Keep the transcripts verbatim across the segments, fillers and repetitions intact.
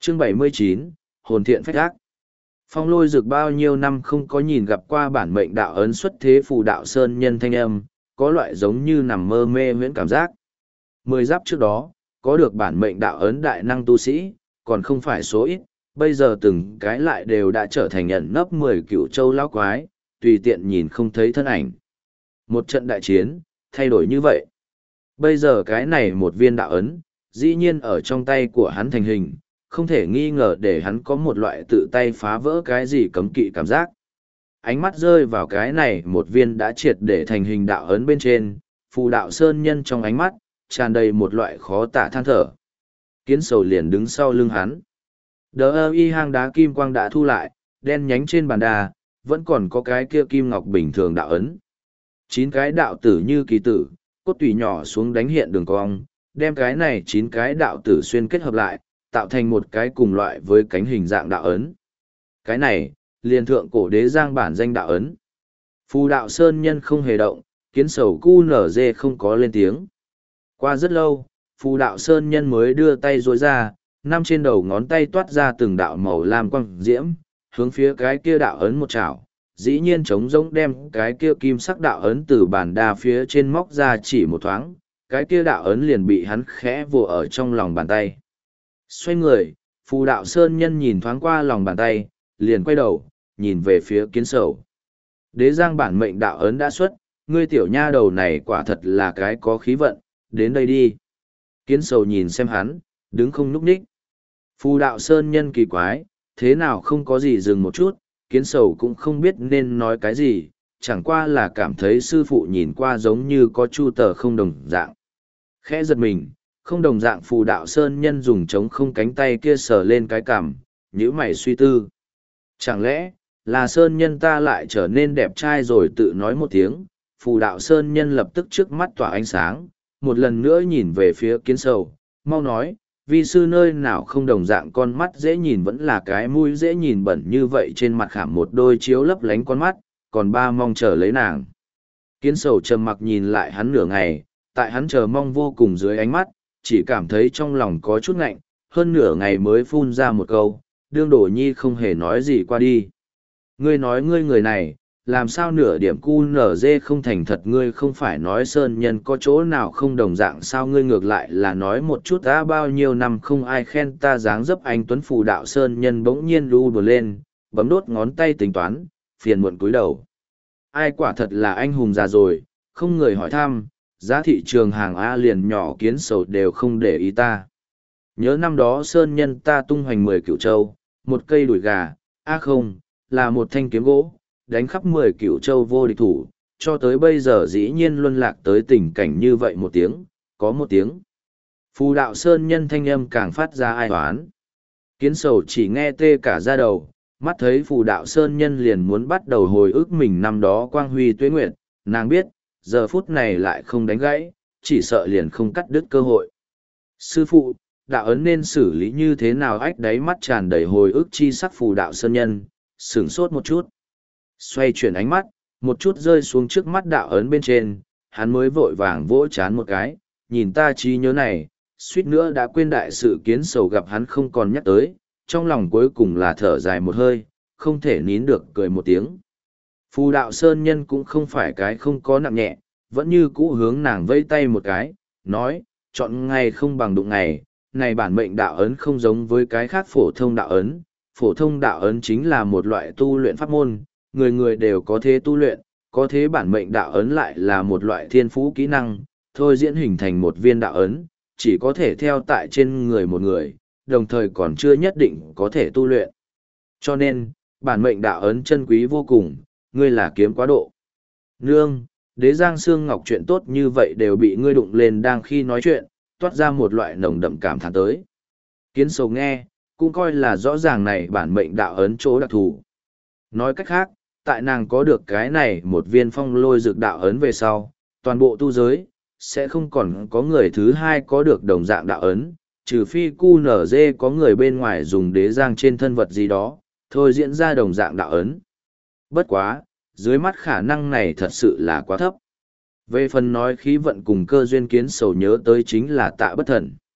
Chương bảy mươi chín, Hồn thiện phách ác. Phong Lôi Dực bao nhiêu năm không có nhìn gặp qua bản mệnh đạo ấn xuất thế phù đạo sơn nhân thanh âm, có loại giống như nằm mơ mê miễn cảm giác. Mười giáp trước đó, có được bản mệnh đạo ấn đại năng tu sĩ, còn không phải số ít, bây giờ từng cái lại đều đã trở thành nhận nấp mười cựu châu lão quái, tùy tiện nhìn không thấy thân ảnh. Một trận đại chiến, thay đổi như vậy. Bây giờ cái này một viên đạo ấn, dĩ nhiên ở trong tay của hắn thành hình, không thể nghi ngờ để hắn có một loại tự tay phá vỡ cái gì cấm kỵ cảm giác. Ánh mắt rơi vào cái này một viên đã triệt để thành hình đạo ấn bên trên, phù đạo sơn nhân trong ánh mắt, tràn đầy một loại khó tả than thở. Kiến sầu liền đứng sau lưng hắn. Đờ ơ y hang đá kim quang đã thu lại, đen nhánh trên bàn đà, vẫn còn có cái kia kim ngọc bình thường đạo ấn. Chín cái đạo tử như kỳ tử, cốt tủy nhỏ xuống đánh hiện đường cong, đem cái này chín cái đạo tử xuyên kết hợp lại, tạo thành một cái cùng loại với cánh hình dạng đạo ấn. Cái này, liền thượng cổ đế giang bản danh đạo ấn. Phù đạo sơn nhân không hề động, kiến sầu cu nở dê không có lên tiếng. Qua rất lâu, phù đạo sơn nhân mới đưa tay rối ra, năm trên đầu ngón tay toát ra từng đạo màu lam quang diễm, hướng phía cái kia đạo ấn một chảo, dĩ nhiên trống rỗng đem cái kia kim sắc đạo ấn từ bàn đa phía trên móc ra chỉ một thoáng, cái kia đạo ấn liền bị hắn khẽ vồ ở trong lòng bàn tay. Xoay người, phù đạo sơn nhân nhìn thoáng qua lòng bàn tay, liền quay đầu, nhìn về phía kiến sầu. Đế giang bản mệnh đạo ấn đã xuất, ngươi tiểu nha đầu này quả thật là cái có khí vận, đến đây đi. Kiến sầu nhìn xem hắn, đứng không núp ních. Phù đạo sơn nhân kỳ quái, thế nào không có gì dừng một chút, kiến sầu cũng không biết nên nói cái gì, chẳng qua là cảm thấy sư phụ nhìn qua giống như có chu tờ không đồng dạng. Khẽ giật mình, không đồng dạng phù đạo sơn nhân dùng trống không cánh tay kia sờ lên cái cằm, nhíu mày suy tư. Chẳng lẽ, là sơn nhân ta lại trở nên đẹp trai rồi tự nói một tiếng, phù đạo sơn nhân lập tức trước mắt tỏa ánh sáng, một lần nữa nhìn về phía kiến sầu, mau nói, vi sư nơi nào không đồng dạng con mắt dễ nhìn vẫn là cái mũi dễ nhìn bẩn như vậy trên mặt khảm một đôi chiếu lấp lánh con mắt, còn ba mong chờ lấy nàng. Kiến sầu trầm mặc nhìn lại hắn nửa ngày, tại hắn chờ mong vô cùng dưới ánh mắt, chỉ cảm thấy trong lòng có chút ngạnh, hơn nửa ngày mới phun ra một câu, đương đổ nhi không hề nói gì qua đi. Ngươi nói ngươi người này, làm sao nửa điểm cu nở dê không thành thật, ngươi không phải nói sơn nhân có chỗ nào không đồng dạng sao, ngươi ngược lại là nói một chút đã bao nhiêu năm không ai khen ta dáng dấp anh tuấn phù đạo sơn nhân bỗng nhiên lu bờ lên, bấm đốt ngón tay tính toán, phiền muộn cúi đầu. Ai quả thật là anh hùng già rồi, không người hỏi thăm, giá thị trường hàng A liền nhỏ kiến sầu đều không để ý ta. Nhớ năm đó sơn nhân ta tung hoành mười cửu châu, một cây đùi gà, a không, là một thanh kiếm gỗ, đánh khắp mười cửu châu vô địch thủ, cho tới bây giờ dĩ nhiên luân lạc tới tình cảnh như vậy một tiếng, có một tiếng. Phù đạo sơn nhân thanh âm càng phát ra ai hoán. Kiến sầu chỉ nghe tê cả da đầu, mắt thấy phù đạo sơn nhân liền muốn bắt đầu hồi ức mình năm đó quang huy tuế nguyệt, nàng biết, giờ phút này lại không đánh gãy, chỉ sợ liền không cắt đứt cơ hội. Sư phụ, đạo ấn nên xử lý như thế nào? Ách đáy mắt tràn đầy hồi ức chi sắc phù đạo sơn nhân, sửng sốt một chút. Xoay chuyển ánh mắt, một chút rơi xuống trước mắt đạo ấn bên trên, hắn mới vội vàng vỗ chán một cái, nhìn ta trí nhớ này, suýt nữa đã quên đại sự. Kiến sầu gặp hắn không còn nhắc tới, trong lòng cuối cùng là thở dài một hơi, không thể nín được cười một tiếng. Phù đạo sơn nhân cũng không phải cái không có nặng nhẹ, vẫn như cũ hướng nàng vây tay một cái, nói, chọn ngày không bằng đụng ngày, này bản mệnh đạo ấn không giống với cái khác phổ thông đạo ấn, phổ thông đạo ấn chính là một loại tu luyện pháp môn, người người đều có thế tu luyện, có thế bản mệnh đạo ấn lại là một loại thiên phú kỹ năng, thôi diễn hình thành một viên đạo ấn, chỉ có thể theo tại trên người một người, đồng thời còn chưa nhất định có thể tu luyện. Cho nên, bản mệnh đạo ấn chân quý vô cùng, ngươi là kiếm quá độ. Nương, đế giang xương ngọc chuyện tốt như vậy đều bị ngươi đụng lên đang khi nói chuyện, toát ra một loại nồng đậm cảm thán tới. Kiến sầu nghe, cũng coi là rõ ràng này bản mệnh đạo ấn chỗ đặc thù. Nói cách khác, tại nàng có được cái này một viên phong lôi dược đạo ấn về sau, toàn bộ tu giới, sẽ không còn có người thứ hai có được đồng dạng đạo ấn, trừ phi cu nở dê có người bên ngoài dùng đế giang trên thân vật gì đó, thôi diễn ra đồng dạng đạo ấn. Bất quá, dưới mắt khả năng này thật sự là quá thấp. Về phần nói khí vận cùng cơ duyên, kiến sầu nhớ tới chính là Tạ Bất Thần.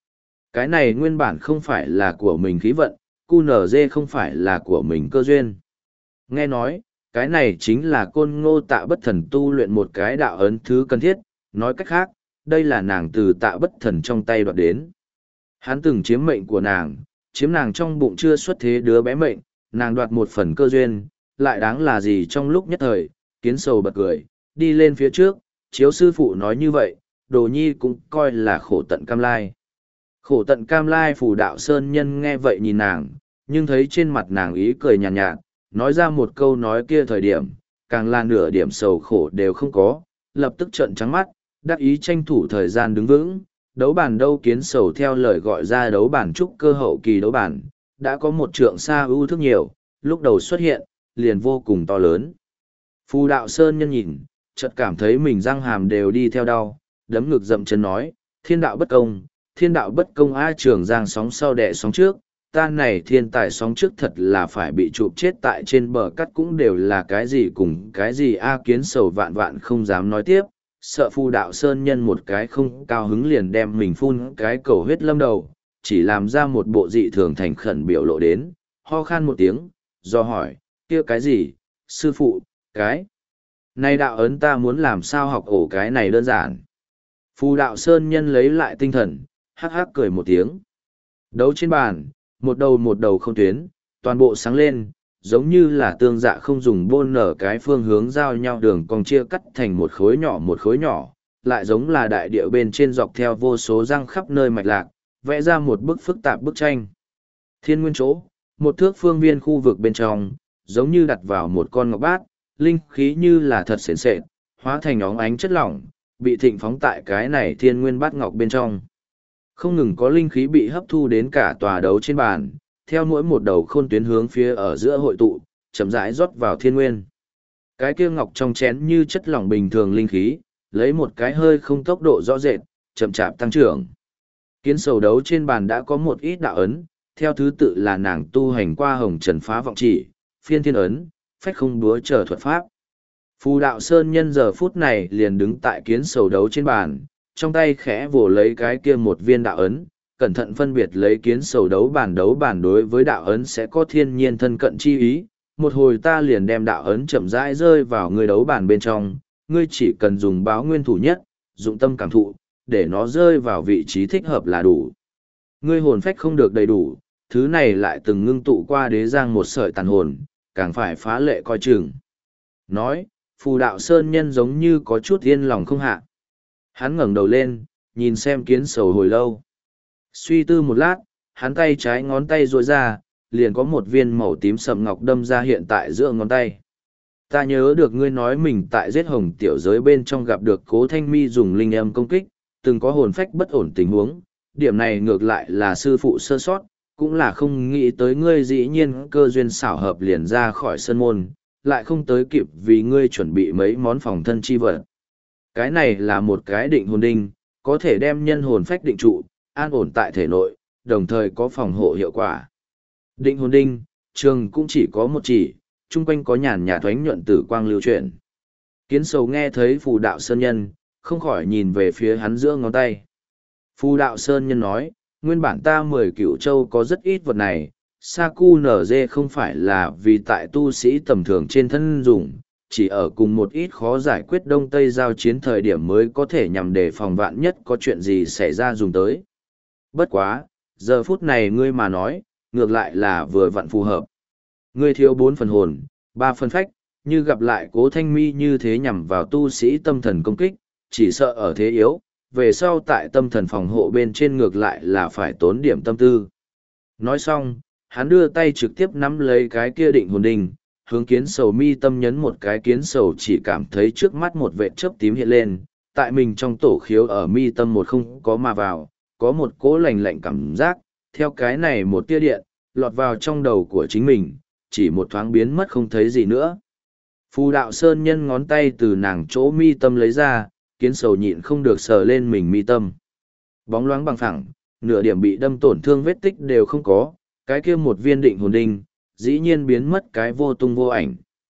Cái này nguyên bản không phải là của mình khí vận, cu nở dê không phải là của mình cơ duyên. Nghe nói, cái này chính là côn ngô tạ bất thần tu luyện một cái đạo ấn thứ cần thiết, nói cách khác, đây là nàng từ tạ bất thần trong tay đoạt đến. Hắn từng chiếm mệnh của nàng, chiếm nàng trong bụng chưa xuất thế đứa bé mệnh, nàng đoạt một phần cơ duyên, lại đáng là gì trong lúc nhất thời, kiến sầu bật cười, đi lên phía trước, chiếu sư phụ nói như vậy, đồ nhi cũng coi là khổ tận cam lai. Khổ tận cam lai phù đạo sơn nhân nghe vậy nhìn nàng, nhưng thấy trên mặt nàng ý cười nhàn nhạt, nhạt, nói ra một câu nói kia thời điểm, càng là nửa điểm sầu khổ đều không có, lập tức trợn trắng mắt, đắc ý tranh thủ thời gian đứng vững, đấu bản đâu kiến sầu theo lời gọi ra đấu bản trúc cơ hậu kỳ đấu bản, đã có một trượng xa ưu thức nhiều, lúc đầu xuất hiện, liền vô cùng to lớn. Phù đạo sơn nhân nhìn, chợt cảm thấy mình răng hàm đều đi theo đau, đấm ngực dậm chân nói, thiên đạo bất công, thiên đạo bất công a trường giang sóng sau đẻ sóng trước, ta này thiên tài sóng trước thật là phải bị chụp chết tại trên bờ cắt cũng đều là cái gì cùng cái gì a kiến sầu vạn vạn không dám nói tiếp, sợ phù đạo sơn nhân một cái không cao hứng liền đem mình phun cái cầu huyết lâm đầu, chỉ làm ra một bộ dị thường thành khẩn biểu lộ đến, ho khan một tiếng, do hỏi, kia cái gì, sư phụ, cái này đạo ấn ta muốn làm sao học ổ cái này đơn giản. Phù đạo sơn nhân lấy lại tinh thần, hắc hắc cười một tiếng. Đấu trên bàn, một đầu một đầu không tuyến, toàn bộ sáng lên, giống như là tương dạ không dùng bôn nở cái phương hướng giao nhau đường cong chia cắt thành một khối nhỏ một khối nhỏ, lại giống là đại địa bên trên dọc theo vô số răng khắp nơi mạch lạc, vẽ ra một bức phức tạp bức tranh. Thiên nguyên chỗ, một thước phương viên khu vực bên trong, giống như đặt vào một con ngọc bát, linh khí như là thật sền sệt, hóa thành óng ánh chất lỏng, bị thịnh phóng tại cái này thiên nguyên bát ngọc bên trong. Không ngừng có linh khí bị hấp thu đến cả tòa đấu trên bàn, theo mỗi một đầu khôn tuyến hướng phía ở giữa hội tụ, chậm rãi rót vào thiên nguyên. Cái kia ngọc trong chén như chất lỏng bình thường linh khí, lấy một cái hơi không tốc độ rõ rệt, chậm chạp tăng trưởng. Kiến sầu đấu trên bàn đã có một ít đạo ấn, theo thứ tự là nàng tu hành qua hồng trần phá vọng chỉ, phiên thiên ấn, phách không đúa chờ thuật pháp. Phù đạo sơn nhân giờ phút này liền đứng tại kiến sầu đấu trên bàn, trong tay khẽ vồ lấy cái kia một viên đạo ấn, cẩn thận phân biệt lấy kiến sầu đấu bản đấu bản đối với đạo ấn sẽ có thiên nhiên thân cận chi ý. Một hồi ta liền đem đạo ấn chậm rãi rơi vào người đấu bản bên trong, ngươi chỉ cần dùng báo nguyên thủ nhất, dụng tâm cảm thụ, để nó rơi vào vị trí thích hợp là đủ. Ngươi hồn phách không được đầy đủ, thứ này lại từng ngưng tụ qua đế giang một sợi tàn hồn, càng phải phá lệ coi chừng. Nói, phù đạo sơn nhân giống như có chút yên lòng không hạ. Hắn ngẩng đầu lên, nhìn xem kiến sầu hồi lâu. Suy tư một lát, hắn tay trái ngón tay duỗi ra, liền có một viên màu tím sậm ngọc đâm ra hiện tại giữa ngón tay. Ta nhớ được ngươi nói mình tại giết hồng tiểu giới bên trong gặp được cố thanh mi dùng linh âm công kích, từng có hồn phách bất ổn tình huống. Điểm này ngược lại là sư phụ sơ sót, cũng là không nghĩ tới ngươi dĩ nhiên cơ duyên xảo hợp liền ra khỏi sân môn, lại không tới kịp vì ngươi chuẩn bị mấy món phòng thân chi vật. Cái này là một cái định hồn đinh, có thể đem nhân hồn phách định trụ, an ổn tại thể nội, đồng thời có phòng hộ hiệu quả. Định hồn đinh, trường cũng chỉ có một chỉ, chung quanh có nhàn nhạt thoánh nhuận tử quang lưu chuyển. Kiến sầu nghe thấy phù đạo sơn nhân, không khỏi nhìn về phía hắn giữa ngón tay. Phù đạo sơn nhân nói, nguyên bản ta mười cửu châu có rất ít vật này, Saku nở dê không phải là vì tại tu sĩ tầm thường trên thân dùng, chỉ ở cùng một ít khó giải quyết đông tây giao chiến thời điểm mới có thể nhằm để phòng vạn nhất có chuyện gì xảy ra dùng tới. Bất quá, giờ phút này ngươi mà nói, ngược lại là vừa vặn phù hợp. Ngươi thiếu bốn phần hồn, ba phần phách, như gặp lại cố thanh mi như thế nhằm vào tu sĩ tâm thần công kích, chỉ sợ ở thế yếu, về sau tại tâm thần phòng hộ bên trên ngược lại là phải tốn điểm tâm tư. Nói xong, hắn đưa tay trực tiếp nắm lấy cái kia định hồn đình, hướng kiến sầu mi tâm nhấn một cái, kiến sầu chỉ cảm thấy trước mắt một vệt chớp tím hiện lên, tại mình trong tổ khiếu ở mi tâm một không có mà vào, có một cỗ lạnh lạnh cảm giác, theo cái này một tia điện, lọt vào trong đầu của chính mình, chỉ một thoáng biến mất không thấy gì nữa. Phù đạo sơn nhân ngón tay từ nàng chỗ mi tâm lấy ra, kiến sầu nhịn không được sờ lên mình mi tâm. Bóng loáng bằng phẳng, nửa điểm bị đâm tổn thương vết tích đều không có, cái kia một viên định hồn đinh, dĩ nhiên biến mất cái vô tung vô ảnh.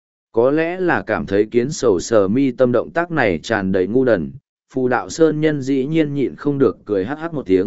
Có lẽ là cảm thấy kiến sầu sờ mi tâm động tác này tràn đầy ngu đần, phù đạo sơn nhân dĩ nhiên nhịn không được cười hắc hắc một tiếng,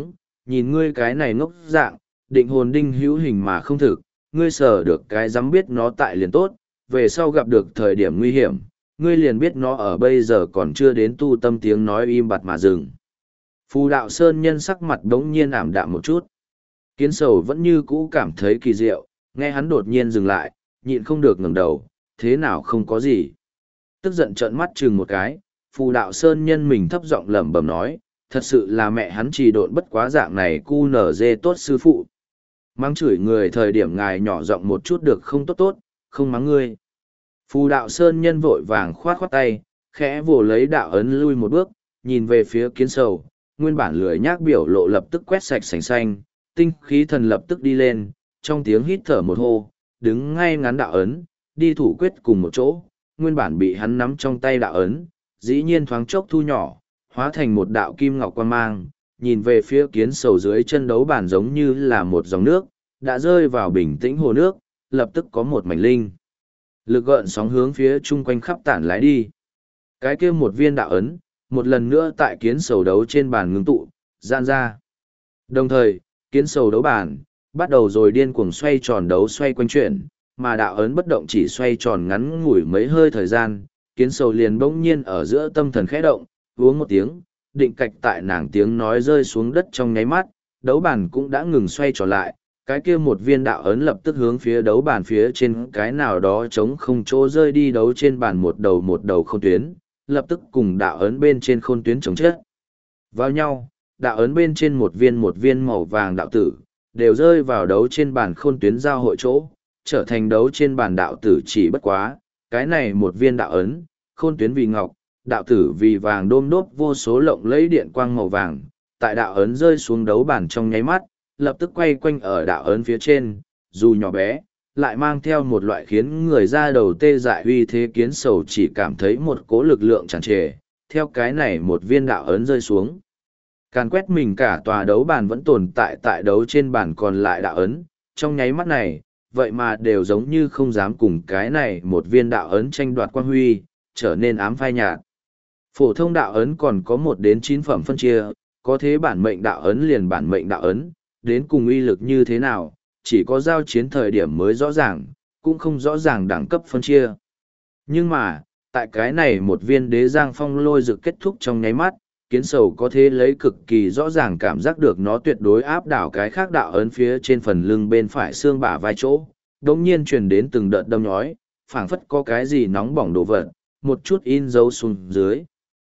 nhìn ngươi cái này ngốc dạng, định hồn đinh hữu hình mà không thực, ngươi sờ được cái dám biết nó tại liền tốt, về sau gặp được thời điểm nguy hiểm, ngươi liền biết nó ở bây giờ còn chưa đến tu tâm tiếng nói im bặt mà dừng. Phù đạo sơn nhân sắc mặt đống nhiên ảm đạm một chút. Kiến sầu vẫn như cũ cảm thấy kỳ diệu, nghe hắn đột nhiên dừng lại, nhịn không được ngẩng đầu, thế nào không có gì. Tức giận trợn mắt chừng một cái, phù đạo sơn nhân mình thấp giọng lẩm bẩm nói, thật sự là mẹ hắn trì độn bất quá dạng này cu nở dê tốt sư phụ. Mắng chửi người thời điểm ngài nhỏ giọng một chút được không tốt tốt, không mắng ngươi. Phù đạo sơn nhân vội vàng khoát khoát tay, khẽ vồ lấy đạo ấn lui một bước, nhìn về phía kiến sầu, nguyên bản lười nhác biểu lộ lập tức quét sạch sành xanh, tinh khí thần lập tức đi lên, trong tiếng hít thở một hô, đứng ngay ngắn đạo ấn, đi thủ quyết cùng một chỗ, nguyên bản bị hắn nắm trong tay đạo ấn, dĩ nhiên thoáng chốc thu nhỏ, hóa thành một đạo kim ngọc quan mang, nhìn về phía kiến sầu dưới chân đấu bản giống như là một dòng nước, đã rơi vào bình tĩnh hồ nước, lập tức có một mảnh linh. Lực gợn sóng hướng phía chung quanh khắp tản lái đi. Cái kia một viên đạo ấn, một lần nữa tại kiến sầu đấu trên bàn ngưng tụ, gian ra. Đồng thời, kiến sầu đấu bàn, bắt đầu rồi điên cuồng xoay tròn đấu xoay quanh chuyển, mà đạo ấn bất động chỉ xoay tròn ngắn ngủi mấy hơi thời gian, kiến sầu liền bỗng nhiên ở giữa tâm thần khẽ động, uống một tiếng, định cạch tại nàng tiếng nói rơi xuống đất trong nháy mắt, đấu bàn cũng đã ngừng xoay tròn lại, cái kia một viên đạo ấn lập tức hướng phía đấu bàn phía trên cái nào đó chống không chỗ rơi đi đấu trên bàn một đầu một đầu khôn tuyến, lập tức cùng đạo ấn bên trên khôn tuyến chống chết. Vào nhau, đạo ấn bên trên một viên một viên màu vàng đạo tử, đều rơi vào đấu trên bàn khôn tuyến giao hội chỗ, trở thành đấu trên bàn đạo tử chỉ bất quá, cái này một viên đạo ấn, khôn tuyến vì ngọc, đạo tử vì vàng đôm đốp vô số lộng lẫy điện quang màu vàng, tại đạo ấn rơi xuống đấu bàn trong nháy mắt, lập tức quay quanh ở đạo ấn phía trên, dù nhỏ bé, lại mang theo một loại khiến người ra đầu tê dại uy thế kiến sầu chỉ cảm thấy một cố lực lượng tràn trề, theo cái này một viên đạo ấn rơi xuống. Càn quét mình cả tòa đấu bàn vẫn tồn tại tại đấu trên bàn còn lại đạo ấn, trong nháy mắt này, vậy mà đều giống như không dám cùng cái này một viên đạo ấn tranh đoạt quang huy, trở nên ám phai nhạt. Phổ thông đạo ấn còn có một đến chín phẩm phân chia, có thế bản mệnh đạo ấn liền bản mệnh đạo ấn, đến cùng uy lực như thế nào, chỉ có giao chiến thời điểm mới rõ ràng, cũng không rõ ràng đẳng cấp phân chia. Nhưng mà, tại cái này một viên đế giang phong lôi dược kết thúc trong nháy mắt, kiến sầu có thể lấy cực kỳ rõ ràng cảm giác được nó tuyệt đối áp đảo cái khác đạo ấn phía trên phần lưng bên phải xương bả vai chỗ, đống nhiên truyền đến từng đợt đâm nhói, phảng phất có cái gì nóng bỏng đồ vật, một chút in dấu xuống dưới.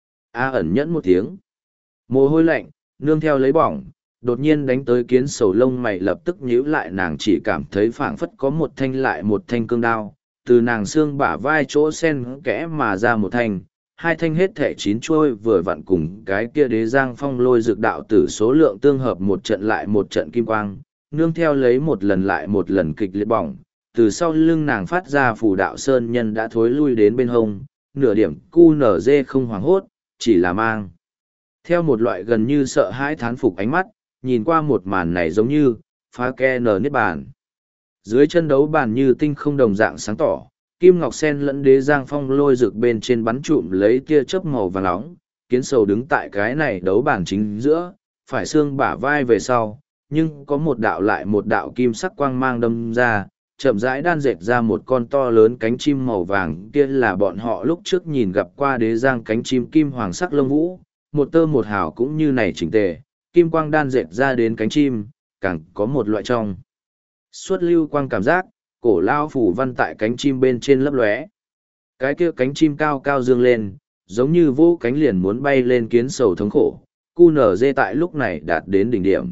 A ẩn nhẫn một tiếng. Mồ hôi lạnh, nương theo lấy bỏng, đột nhiên đánh tới kiến sầu lông mày lập tức nhíu lại, nàng chỉ cảm thấy phảng phất có một thanh lại một thanh cương đao, từ nàng xương bả vai chỗ sen kẽ mà ra một thanh, hai thanh hết thể chín chuôi vừa vặn cùng cái kia đế giang phong lôi dược đạo tử số lượng tương hợp một trận lại một trận kim quang, nương theo lấy một lần lại một lần kịch liệt bỏng, từ sau lưng nàng phát ra phù đạo sơn nhân đã thối lui đến bên hông, nửa điểm cu nở dê không hoảng hốt, chỉ là mang. Theo một loại gần như sợ hãi thán phục ánh mắt, nhìn qua một màn này giống như, phá ke nở niết bàn. Dưới chân đấu bàn như tinh không đồng dạng sáng tỏ, kim ngọc sen lẫn đế giang phong lôi rực bên trên bắn trụm lấy tia chớp màu vàng nóng, kiến sầu đứng tại cái này đấu bàn chính giữa, phải xương bả vai về sau, nhưng có một đạo lại một đạo kim sắc quang mang đâm ra, chậm rãi đan dệt ra một con to lớn cánh chim màu vàng, kia là bọn họ lúc trước nhìn gặp qua đế giang cánh chim kim hoàng sắc lông vũ, một tơ một hào cũng như này chỉnh tề, kim quang đan dệt ra đến cánh chim, càng có một loại trong suốt lưu quang cảm giác, cổ lao phủ văn tại cánh chim bên trên lấp lóe. Cái kia cánh chim cao cao dương lên, giống như vô cánh liền muốn bay lên, kiến sầu thống khổ, cu nở dê tại lúc này đạt đến đỉnh điểm.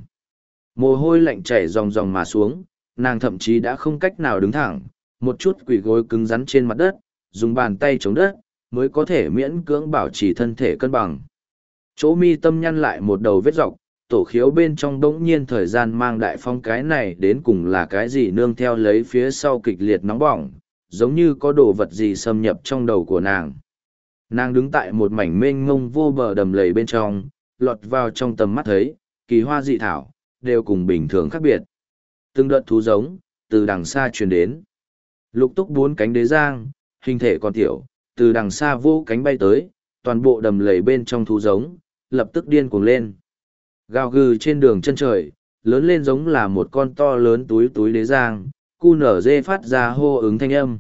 Mồ hôi lạnh chảy ròng ròng mà xuống, nàng thậm chí đã không cách nào đứng thẳng, một chút quỳ gối cứng rắn trên mặt đất, dùng bàn tay chống đất, mới có thể miễn cưỡng bảo trì thân thể cân bằng. Chỗ mi tâm nhăn lại một đầu vết dọc, tổ khiếu bên trong đống nhiên thời gian mang đại phong, cái này đến cùng là cái gì nương theo lấy phía sau kịch liệt nóng bỏng, giống như có đồ vật gì xâm nhập trong đầu của nàng. Nàng đứng tại một mảnh mênh mông vô bờ đầm lầy bên trong, lọt vào trong tầm mắt thấy, kỳ hoa dị thảo, đều cùng bình thường khác biệt. Từng đợt thú giống, từ đằng xa truyền đến. Lục túc bốn cánh đế giang, hình thể còn tiểu, từ đằng xa vô cánh bay tới, toàn bộ đầm lầy bên trong thú giống, lập tức điên cuồng lên. Gào gừ trên đường chân trời, lớn lên giống là một con to lớn túi túi đế giang, cu nở dê phát ra hô ứng thanh âm.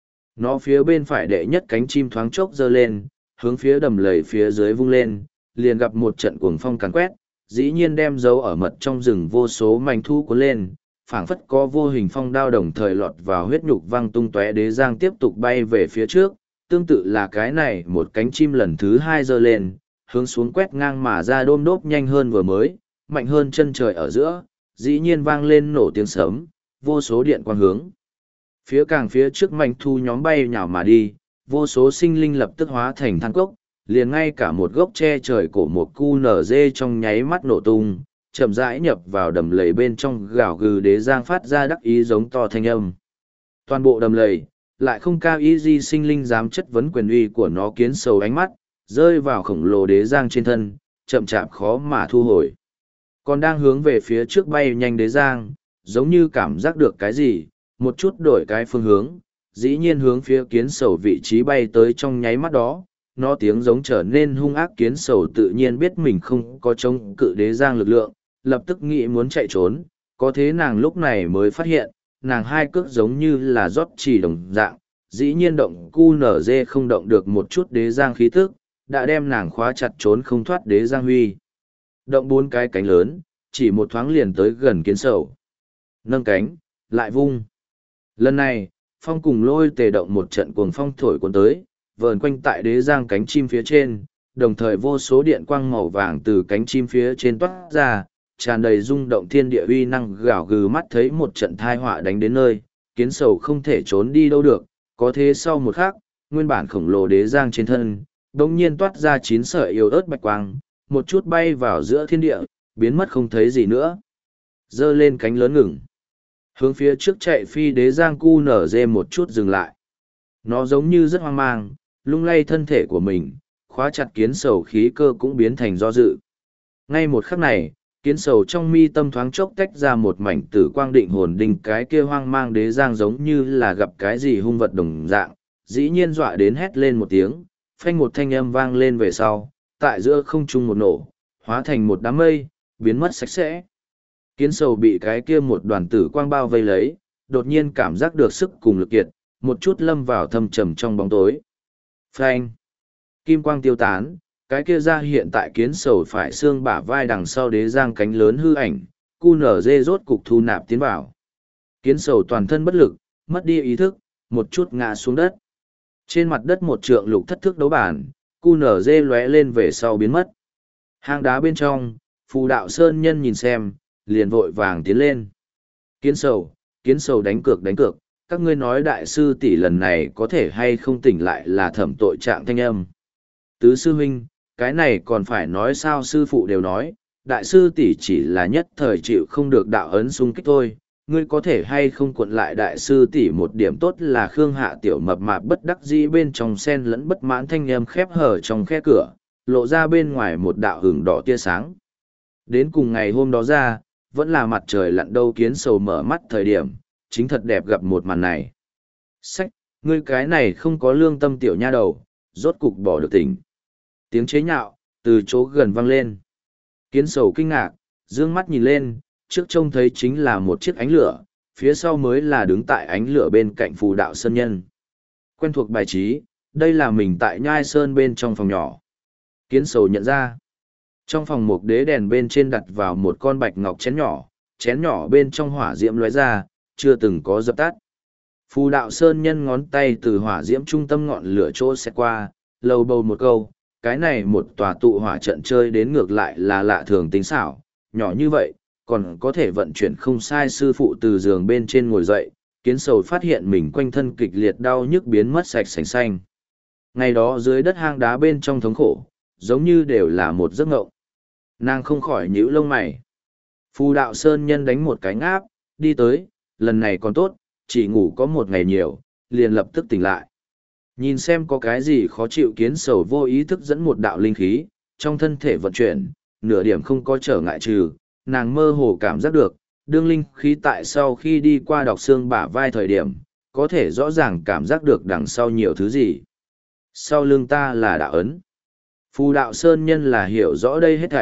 Nó phía bên phải đệ nhất cánh chim thoáng chốc giơ lên, hướng phía đầm lầy phía dưới vung lên, liền gặp một trận cuồng phong càn quét, dĩ nhiên đem dấu ở mật trong rừng vô số mảnh thu cuốn lên, phảng phất có vô hình phong đao đồng thời lọt vào huyết nhục văng tung tóe. Đế giang tiếp tục bay về phía trước, tương tự là cái này một cánh chim lần thứ hai giơ lên, hướng xuống quét ngang mà ra đôm đốp nhanh hơn vừa mới, mạnh hơn chân trời ở giữa, dĩ nhiên vang lên nổ tiếng sấm, vô số điện quang hướng. Phía càng phía trước mảnh thu nhóm bay nhào mà đi, vô số sinh linh lập tức hóa thành than cốc, liền ngay cả một gốc tre trời cổ một cu nở dê trong nháy mắt nổ tung, chậm rãi nhập vào đầm lầy bên trong, gào gừ. Đế giang phát ra đắc ý giống to thanh âm. Toàn bộ đầm lầy, lại không cao ý gì sinh linh dám chất vấn quyền uy của nó. Kiến sầu ánh mắt, rơi vào khổng lồ đế giang trên thân, chậm chạp khó mà thu hồi. Còn đang hướng về phía trước bay nhanh đế giang, giống như cảm giác được cái gì, một chút đổi cái phương hướng, dĩ nhiên hướng phía kiến sầu vị trí bay tới. Trong nháy mắt đó, nó tiếng giống trở nên hung ác. Kiến sầu tự nhiên biết mình không có chống cự đế giang lực lượng, lập tức nghĩ muốn chạy trốn, có thế nàng lúc này mới phát hiện, nàng hai cước giống như là rót chỉ đồng dạng, dĩ nhiên động cu nở dê không động được một chút đế giang khí tức, đã đem nàng khóa chặt trốn không thoát đế giang huy. Động bốn cái cánh lớn, chỉ một thoáng liền tới gần kiến sầu. Nâng cánh, lại vung. Lần này, phong cùng lôi tề động một trận cuồng phong thổi cuốn tới, vờn quanh tại đế giang cánh chim phía trên, đồng thời vô số điện quang màu vàng từ cánh chim phía trên toát ra, tràn đầy rung động thiên địa uy năng. Gào gừ, mắt thấy một trận thai họa đánh đến nơi, kiến sầu không thể trốn đi đâu được, có thế sau một khắc, nguyên bản khổng lồ đế giang trên thân, đống nhiên toát ra chín sợi yếu ớt bạch quang, một chút bay vào giữa thiên địa, biến mất không thấy gì nữa. Giơ lên cánh lớn ngừng. Hướng phía trước chạy phi đế giang cu nở dê một chút dừng lại. Nó giống như rất hoang mang, lung lay thân thể của mình, khóa chặt kiến sầu khí cơ cũng biến thành do dự. Ngay một khắc này, kiến sầu trong mi tâm thoáng chốc tách ra một mảnh tử quang định hồn đinh. Cái kia hoang mang đế giang giống như là gặp cái gì hung vật đồng dạng, dĩ nhiên dọa đến hét lên một tiếng, phanh một thanh âm vang lên về sau, tại giữa không trung một nổ, hóa thành một đám mây, biến mất sạch sẽ. Kiến sầu bị cái kia một đoàn tử quang bao vây lấy, đột nhiên cảm giác được sức cùng lực kiệt, một chút lâm vào thâm trầm trong bóng tối. Phanh! Kim quang tiêu tán, cái kia ra hiện tại kiến sầu phải xương bả vai đằng sau đế giang cánh lớn hư ảnh, cu nở dê rốt cục thu nạp tiến vào. Kiến sầu toàn thân bất lực, mất đi ý thức, một chút ngã xuống đất. Trên mặt đất một trượng lục thất thước đấu bản, cu nở dê lóe lên về sau biến mất. Hang đá bên trong, phù đạo sơn nhân nhìn xem, liền vội vàng tiến lên. Kiến sầu, kiến sầu đánh cược đánh cược, các ngươi nói đại sư tỷ lần này có thể hay không tỉnh lại là thẩm tội trạng thanh âm. Tứ sư huynh, cái này còn phải nói sao? Sư phụ đều nói, đại sư tỷ chỉ là nhất thời chịu không được đạo ấn xung kích thôi. Ngươi có thể hay không cuộn lại đại sư tỷ một điểm tốt là Khương Hạ tiểu mập mạp bất đắc dĩ bên trong sen lẫn bất mãn thanh âm khép hở trong khe cửa, lộ ra bên ngoài một đạo hừng đỏ tia sáng. Đến cùng ngày hôm đó ra, vẫn là mặt trời lặn đâu. Kiến sầu mở mắt thời điểm, chính thật đẹp gặp một màn này. Sách, ngươi cái này không có lương tâm tiểu nha đầu, rốt cục bỏ được tỉnh. Tiếng chế nhạo, từ chỗ gần vang lên. Kiến sầu kinh ngạc, dương mắt nhìn lên, trước trông thấy chính là một chiếc ánh lửa, phía sau mới là đứng tại ánh lửa bên cạnh phù đạo sơn nhân. Quen thuộc bài trí, đây là mình tại nhai sơn bên trong phòng nhỏ. Kiến sầu nhận ra. Trong phòng một đế đèn bên trên đặt vào một con bạch ngọc chén nhỏ, chén nhỏ bên trong hỏa diễm lóe ra, chưa từng có dập tắt. Phù đạo sơn nhân ngón tay từ hỏa diễm trung tâm ngọn lửa chỗ xét qua, lầu bầu một câu, cái này một tòa tụ hỏa trận chơi đến ngược lại là lạ thường tính xảo, nhỏ như vậy, còn có thể vận chuyển không sai. Sư phụ từ giường bên trên ngồi dậy, kiến sầu phát hiện mình quanh thân kịch liệt đau nhức biến mất sạch sành xanh. Ngày đó dưới đất hang đá bên trong thống khổ, giống như đều là một giấc ngộng. Nàng không khỏi nhíu lông mày. Phù đạo sơn nhân đánh một cái ngáp, đi tới, lần này còn tốt, chỉ ngủ có một ngày nhiều, liền lập tức tỉnh lại. Nhìn xem có cái gì khó chịu, kiến sầu vô ý thức dẫn một đạo linh khí, trong thân thể vận chuyển, nửa điểm không có trở ngại trừ, nàng mơ hồ cảm giác được, đương linh khí tại sau khi đi qua đọc xương bả vai thời điểm, có thể rõ ràng cảm giác được đằng sau nhiều thứ gì. Sau lưng ta là đạo ấn. Phù đạo sơn nhân là hiểu rõ đây hết thảy,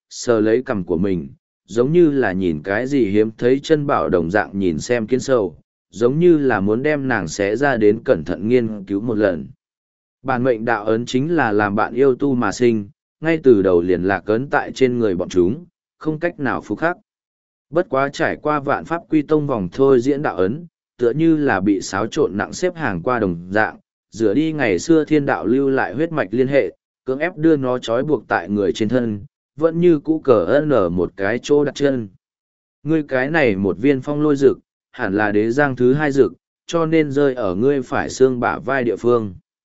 sờ lấy cằm của mình, giống như là nhìn cái gì hiếm thấy chân bảo đồng dạng nhìn xem kiến sầu, giống như là muốn đem nàng xé ra đến cẩn thận nghiên cứu một lần. Bản mệnh đạo ấn chính là làm bạn yêu tu mà sinh, ngay từ đầu liền lạc ấn tại trên người bọn chúng, không cách nào phục khắc. Bất quá trải qua vạn pháp quy tông vòng thôi diễn đạo ấn, tựa như là bị xáo trộn nặng xếp hàng qua đồng dạng, rửa đi ngày xưa thiên đạo lưu lại huyết mạch liên hệ, cưỡng ép đưa nó trói buộc tại người trên thân, vẫn như cũ cờ ân ở một cái chỗ đặt chân. Ngươi cái này một viên phong lôi rực, hẳn là đế giang thứ hai rực, cho nên rơi ở ngươi phải xương bả vai địa phương.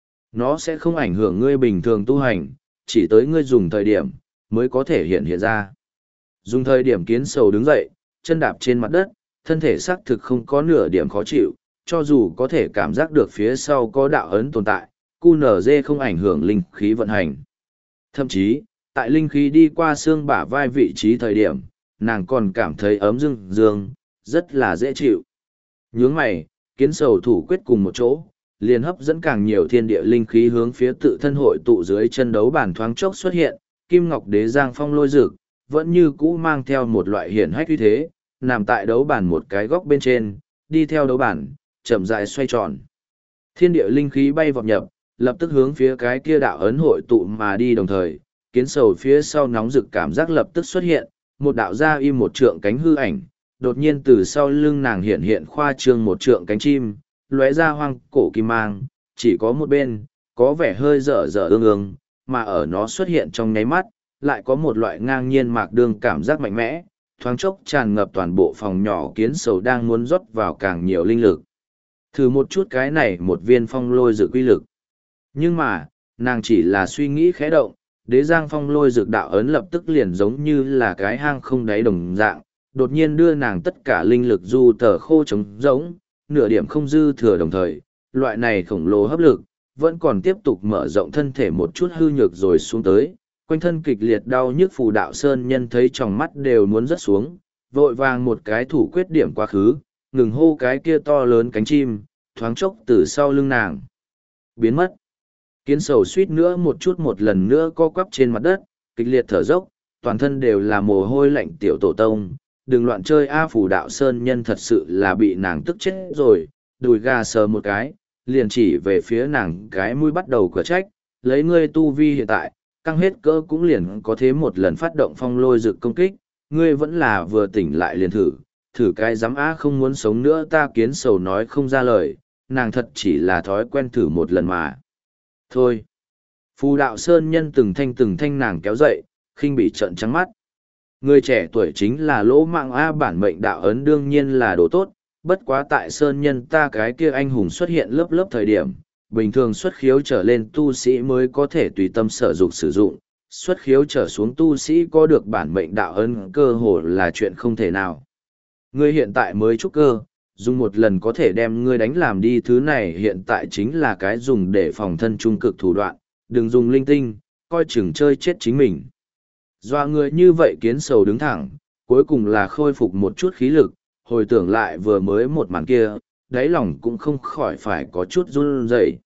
Nó sẽ không ảnh hưởng ngươi bình thường tu hành, chỉ tới ngươi dùng thời điểm, mới có thể hiện hiện ra. Dùng thời điểm kiến sầu đứng dậy, chân đạp trên mặt đất, thân thể xác thực không có nửa điểm khó chịu, cho dù có thể cảm giác được phía sau có đạo ấn tồn tại, cu nở dê không ảnh hưởng linh khí vận hành. Thậm chí, tại linh khí đi qua xương bả vai vị trí thời điểm, nàng còn cảm thấy ấm dương dương, rất là dễ chịu. Nhướng mày, kiến sầu thủ quyết cùng một chỗ, liền hấp dẫn càng nhiều thiên địa linh khí hướng phía tự thân hội tụ dưới chân đấu bản thoáng chốc xuất hiện, kim ngọc đế giang phong lôi rực, vẫn như cũ mang theo một loại hiển hách uy thế, nằm tại đấu bản một cái góc bên trên, đi theo đấu bản, chậm rãi xoay tròn. Thiên địa linh khí bay vọt nhập, lập tức hướng phía cái kia đạo ấn hội tụ mà đi đồng thời, kiến sầu phía sau nóng rực cảm giác lập tức xuất hiện, một đạo ra im một trượng cánh hư ảnh, đột nhiên từ sau lưng nàng hiện hiện khoa trương một trượng cánh chim, lóe ra hoang cổ kim mang, chỉ có một bên, có vẻ hơi dở dở ương ương, mà ở nó xuất hiện trong nháy mắt, lại có một loại ngang nhiên mạc đương cảm giác mạnh mẽ, thoáng chốc tràn ngập toàn bộ phòng nhỏ kiến sầu đang muốn rót vào càng nhiều linh lực. Thử một chút cái này một viên phong lôi dự quy lực. Nhưng mà, nàng chỉ là suy nghĩ khẽ động, đế giang phong lôi dược đạo ấn lập tức liền giống như là cái hang không đáy đồng dạng, đột nhiên đưa nàng tất cả linh lực du tờ khô trống rỗng, nửa điểm không dư thừa đồng thời, loại này khổng lồ hấp lực, vẫn còn tiếp tục mở rộng thân thể một chút hư nhược rồi xuống tới, quanh thân kịch liệt đau nhức phù đạo sơn nhân thấy trong mắt đều muốn rớt xuống, vội vàng một cái thủ quyết điểm quá khứ, ngừng hô cái kia to lớn cánh chim, thoáng chốc từ sau lưng nàng. Biến mất. Kiến sầu suýt nữa một chút một lần nữa co quắp trên mặt đất, kịch liệt thở dốc, toàn thân đều là mồ hôi lạnh tiểu tổ tông. Đừng loạn chơi A phù đạo sơn nhân thật sự là bị nàng tức chết rồi, đùi gà sờ một cái, liền chỉ về phía nàng cái mũi bắt đầu cửa trách, lấy ngươi tu vi hiện tại, căng hết cỡ cũng liền có thế một lần phát động phong lôi rực công kích, ngươi vẫn là vừa tỉnh lại liền thử, thử cái dám á không muốn sống nữa ta kiến sầu nói không ra lời, nàng thật chỉ là thói quen thử một lần mà. Thôi. Phù đạo sơn nhân từng thanh từng thanh nàng kéo dậy, khinh bị trợn trắng mắt. Người trẻ tuổi chính là lỗ mạng A bản mệnh đạo ấn đương nhiên là đồ tốt, bất quá tại sơn nhân ta cái kia anh hùng xuất hiện lớp lớp thời điểm, bình thường xuất khiếu trở lên tu sĩ mới có thể tùy tâm sở dục sử dụng, xuất khiếu trở xuống tu sĩ có được bản mệnh đạo ấn cơ hồ là chuyện không thể nào. Ngươi hiện tại mới trúc cơ, dùng một lần có thể đem ngươi đánh làm đi thứ này hiện tại chính là cái dùng để phòng thân trung cực thủ đoạn, đừng dùng linh tinh, coi chừng chơi chết chính mình. Doa người như vậy kiến sầu đứng thẳng, cuối cùng là khôi phục một chút khí lực, hồi tưởng lại vừa mới một màn kia, đáy lòng cũng không khỏi phải có chút run rẩy.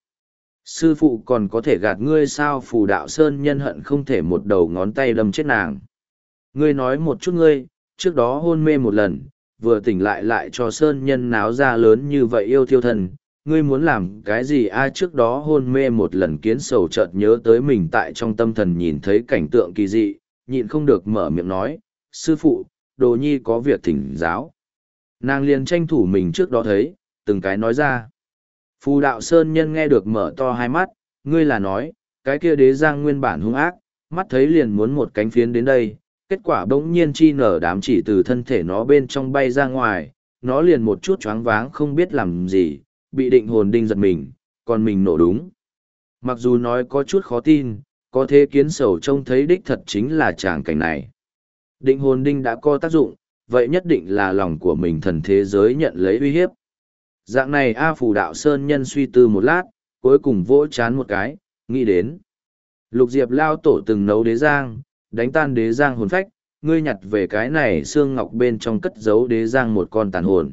Sư phụ còn có thể gạt ngươi sao phù đạo sơn nhân hận không thể một đầu ngón tay đâm chết nàng. Ngươi nói một chút ngươi, trước đó hôn mê một lần, vừa tỉnh lại lại cho sơn nhân náo ra lớn như vậy yêu thiêu thần, ngươi muốn làm cái gì ai trước đó hôn mê một lần kiến sầu chợt nhớ tới mình tại trong tâm thần nhìn thấy cảnh tượng kỳ dị, nhịn không được mở miệng nói, sư phụ, đồ nhi có việc thỉnh giáo. Nàng liền tranh thủ mình trước đó thấy, từng cái nói ra. Phù đạo sơn nhân nghe được mở to hai mắt, ngươi là nói, cái kia đế giang nguyên bản hung ác, mắt thấy liền muốn một cánh phiến đến đây, kết quả bỗng nhiên chi nở đám chỉ từ thân thể nó bên trong bay ra ngoài, nó liền một chút choáng váng không biết làm gì, bị định hồn đinh giật mình, còn mình nổ đúng. Mặc dù nói có chút khó tin, có thế kiến sầu trông thấy đích thật chính là tràng cảnh này. Định hồn đinh đã có tác dụng, vậy nhất định là lòng của mình thần thế giới nhận lấy uy hiếp. Dạng này A Phù đạo sơn nhân suy tư một lát, cuối cùng vỗ chán một cái, nghĩ đến. Lục Diệp lao tổ từng nấu đế giang, đánh tan đế giang hồn phách, ngươi nhặt về cái này xương ngọc bên trong cất giấu đế giang một con tàn hồn.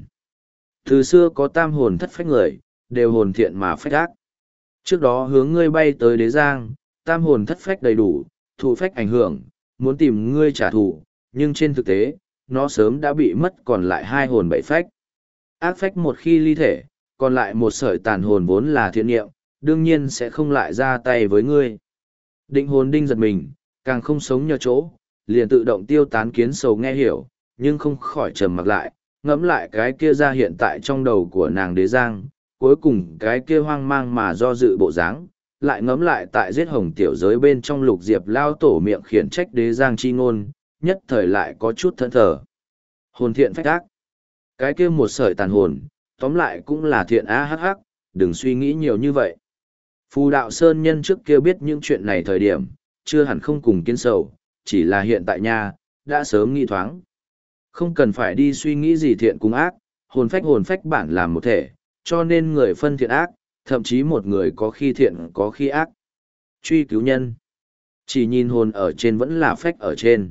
Từ xưa có tam hồn thất phách người, đều hồn thiện mà phách ác. Trước đó hướng ngươi bay tới đế giang, tam hồn thất phách đầy đủ, thụ phách ảnh hưởng, muốn tìm ngươi trả thù, nhưng trên thực tế, nó sớm đã bị mất còn lại hai hồn bảy phách. Ác phách một khi ly thể, còn lại một sợi tàn hồn vốn là thiện niệm, đương nhiên sẽ không lại ra tay với ngươi. Định hồn đinh giật mình, càng không sống nhờ chỗ, liền tự động tiêu tán. Kiến sầu nghe hiểu, nhưng không khỏi trầm mặc lại, ngẫm lại cái kia ra hiện tại trong đầu của nàng Đế Giang, cuối cùng cái kia hoang mang mà do dự bộ dáng, lại ngẫm lại tại giết hồng tiểu giới bên trong Lục Diệp lao tổ miệng khiển trách Đế Giang chi ngôn, nhất thời lại có chút thẫn thờ. Hồn thiện phách ác. Cái kia một sợi tàn hồn, tóm lại cũng là thiện á hắc hắc, đừng suy nghĩ nhiều như vậy. Phù đạo sơn nhân trước kia biết những chuyện này thời điểm, chưa hẳn không cùng Kiến sầu, chỉ là hiện tại nha, đã sớm nghĩ thoáng. Không cần phải đi suy nghĩ gì thiện cùng ác, hồn phách hồn phách bản làm một thể, cho nên người phân thiện ác, thậm chí một người có khi thiện có khi ác. Truy cứu nhân. Chỉ nhìn hồn ở trên vẫn là phách ở trên.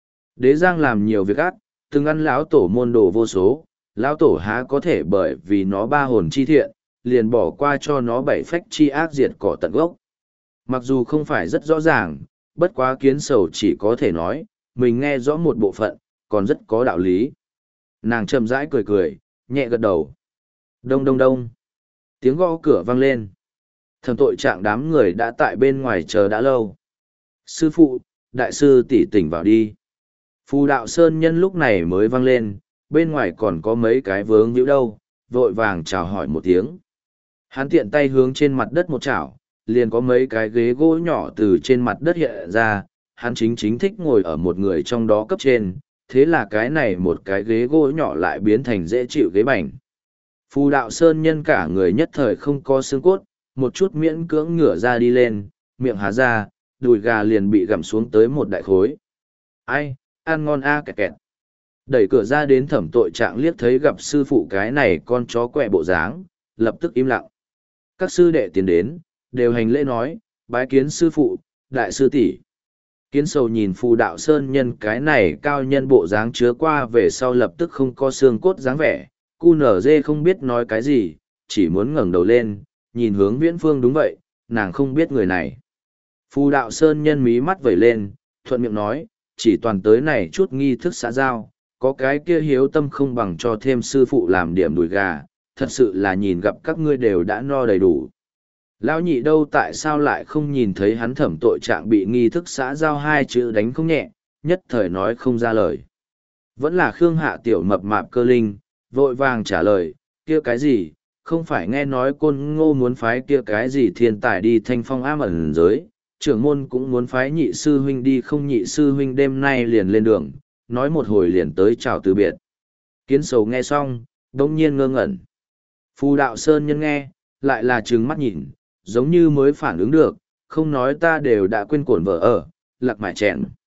Đế Giang làm nhiều việc ác, từng ăn lão tổ môn đồ vô số, lão tổ há có thể bởi vì nó ba hồn chi thiện, liền bỏ qua cho nó bảy phách chi ác diệt cỏ tận gốc. Mặc dù không phải rất rõ ràng, bất quá Kiến sầu chỉ có thể nói, mình nghe rõ một bộ phận, còn rất có đạo lý. Nàng chậm rãi cười cười, nhẹ gật đầu. Đông đông đông. Tiếng gõ cửa vang lên. Thẩm tội trạng đám người đã tại bên ngoài chờ đã lâu. Sư phụ, đại sư tỷ tỉnh vào đi. Phù đạo sơn nhân lúc này mới vang lên, bên ngoài còn có mấy cái vướng víu đâu, vội vàng chào hỏi một tiếng. Hắn tiện tay hướng trên mặt đất một chảo, liền có mấy cái ghế gỗ nhỏ từ trên mặt đất hiện ra, hắn chính chính thích ngồi ở một người trong đó cấp trên, thế là cái này một cái ghế gỗ nhỏ lại biến thành dễ chịu ghế bành. Phù đạo sơn nhân cả người nhất thời không có xương cốt, một chút miễn cưỡng ngửa ra đi lên, miệng há ra, đùi gà liền bị gặm xuống tới một đại khối. Ai, ăn ngon a à kẹt kẹt. Đẩy cửa ra đến thẩm tội trạng liếc thấy gặp sư phụ cái này con chó quẹ bộ dáng, lập tức im lặng. Các sư đệ tiến đến, đều hành lễ nói, bái kiến sư phụ, đại sư tỷ. Kiến sầu nhìn phù đạo sơn nhân cái này cao nhân bộ dáng chứa qua về sau lập tức không có xương cốt dáng vẻ, cu nở dê không biết nói cái gì, chỉ muốn ngẩng đầu lên, nhìn hướng viễn phương. Đúng vậy, nàng không biết người này. Phù đạo sơn nhân mí mắt vẩy lên, thuận miệng nói, chỉ toàn tới này chút nghi thức xã giao, có cái kia hiếu tâm không bằng cho thêm sư phụ làm điểm đùi gà, thật sự là nhìn gặp các ngươi đều đã no đầy đủ. Lão nhị đâu tại sao lại không nhìn thấy hắn thẩm tội trạng bị nghi thức xã giao hai chữ đánh không nhẹ, nhất thời nói không ra lời. Vẫn là Khương Hạ tiểu mập mạp cơ linh, vội vàng trả lời, kia cái gì, không phải nghe nói Côn Ngô muốn phái kia cái gì thiên tài đi thanh phong ám ẩn giới, trưởng môn cũng muốn phái nhị sư huynh đi, không nhị sư huynh đêm nay liền lên đường, nói một hồi liền tới chào từ biệt. Kiến sầu nghe xong, đông nhiên ngơ ngẩn. Phù đạo sơn nhân nghe, lại là trừng mắt nhìn, giống như mới phản ứng được, không nói ta đều đã quên cổn vợ ở, lạc mải chèn.